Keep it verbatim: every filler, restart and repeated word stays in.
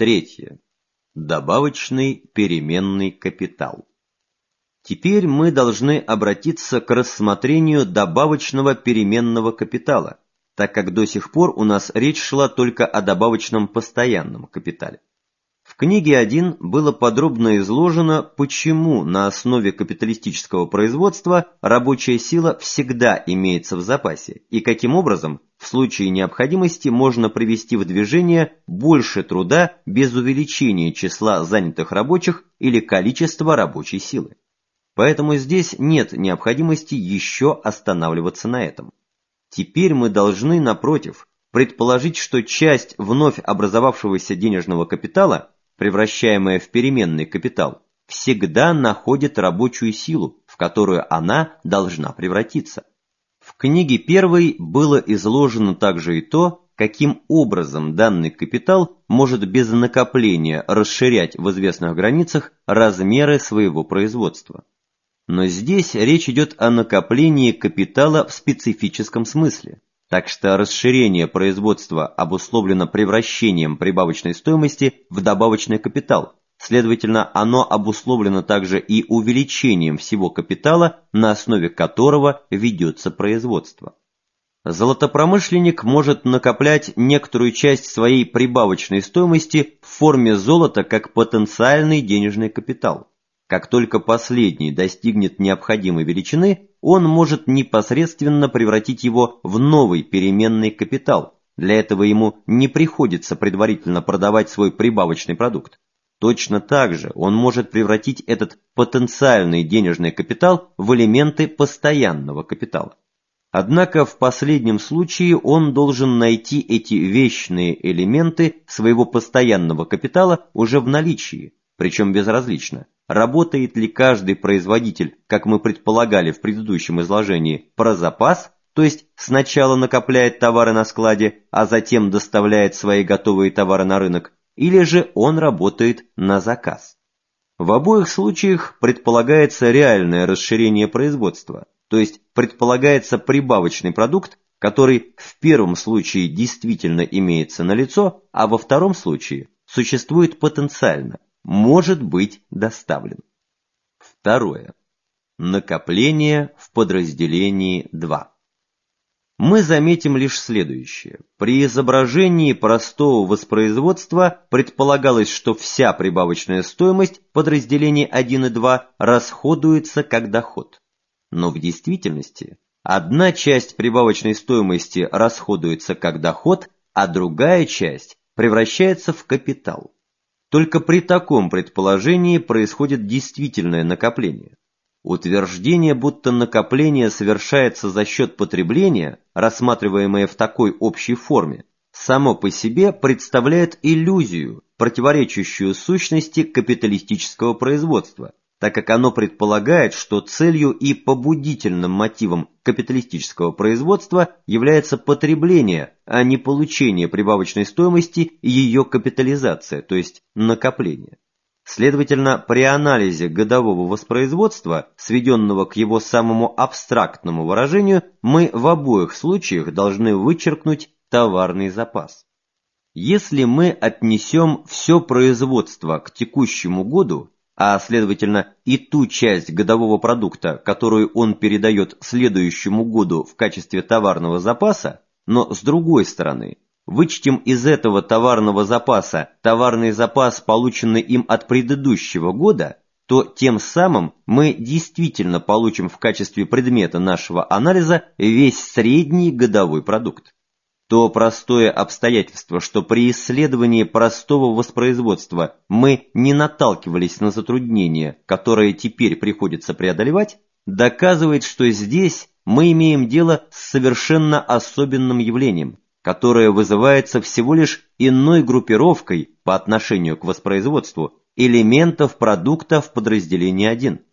Третье. Добавочный переменный капитал. Теперь мы должны обратиться к рассмотрению добавочного переменного капитала, так как до сих пор у нас речь шла только о добавочном постоянном капитале. В книге один было подробно изложено, почему на основе капиталистического производства рабочая сила всегда имеется в запасе и каким образом в случае необходимости можно привести в движение больше труда без увеличения числа занятых рабочих или количества рабочей силы. Поэтому здесь нет необходимости еще останавливаться на этом. Теперь мы должны, напротив, предположить, что часть вновь образовавшегося денежного капитала, превращаемая в переменный капитал, всегда находит рабочую силу, в которую она должна превратиться. В книге первой было изложено также и то, каким образом данный капитал может без накопления расширять в известных границах размеры своего производства. Но здесь речь идет о накоплении капитала в специфическом смысле, так что расширение производства обусловлено превращением прибавочной стоимости в добавочный капитал, следовательно, оно обусловлено также и увеличением всего капитала, на основе которого ведется производство. Золотопромышленник может накоплять некоторую часть своей прибавочной стоимости в форме золота как потенциальный денежный капитал. Как только последний достигнет необходимой величины, он может непосредственно превратить его в новый переменный капитал. Для этого ему не приходится предварительно продавать свой прибавочный продукт. Точно так же он может превратить этот потенциальный денежный капитал в элементы постоянного капитала. Однако в последнем случае он должен найти эти вечные элементы своего постоянного капитала уже в наличии, причем безразлично, работает ли каждый производитель, как мы предполагали в предыдущем изложении, про запас, то есть сначала накопляет товары на складе, а затем доставляет свои готовые товары на рынок, или же он работает на заказ. В обоих случаях предполагается реальное расширение производства, то есть предполагается прибавочный продукт, который в первом случае действительно имеется налицо, а во втором случае существует потенциально, может быть доставлен. Второе. Накопление в подразделении два. Мы заметим лишь следующее. При изображении простого воспроизводства предполагалось, что вся прибавочная стоимость подразделений один и два расходуется как доход. Но в действительности одна часть прибавочной стоимости расходуется как доход, а другая часть превращается в капитал. Только при таком предположении происходит действительное накопление. Утверждение, будто накопление совершается за счет потребления, рассматриваемое в такой общей форме, само по себе представляет иллюзию, противоречащую сущности капиталистического производства, так как оно предполагает, что целью и побудительным мотивом капиталистического производства является потребление, а не получение прибавочной стоимости и ее капитализация, то есть накопление. Следовательно, при анализе годового воспроизводства, сведенного к его самому абстрактному выражению, мы в обоих случаях должны вычеркнуть товарный запас. Если мы отнесем все производство к текущему году, а следовательно и ту часть годового продукта, которую он передает следующему году в качестве товарного запаса, но с другой стороны, вычтем из этого товарного запаса товарный запас, полученный им от предыдущего года, то тем самым мы действительно получим в качестве предмета нашего анализа весь средний годовой продукт. То простое обстоятельство, что при исследовании простого воспроизводства мы не наталкивались на затруднения, которые теперь приходится преодолевать, доказывает, что здесь мы имеем дело с совершенно особенным явлением, которое вызывается всего лишь иной группировкой по отношению к воспроизводству элементов продукта в подразделении один.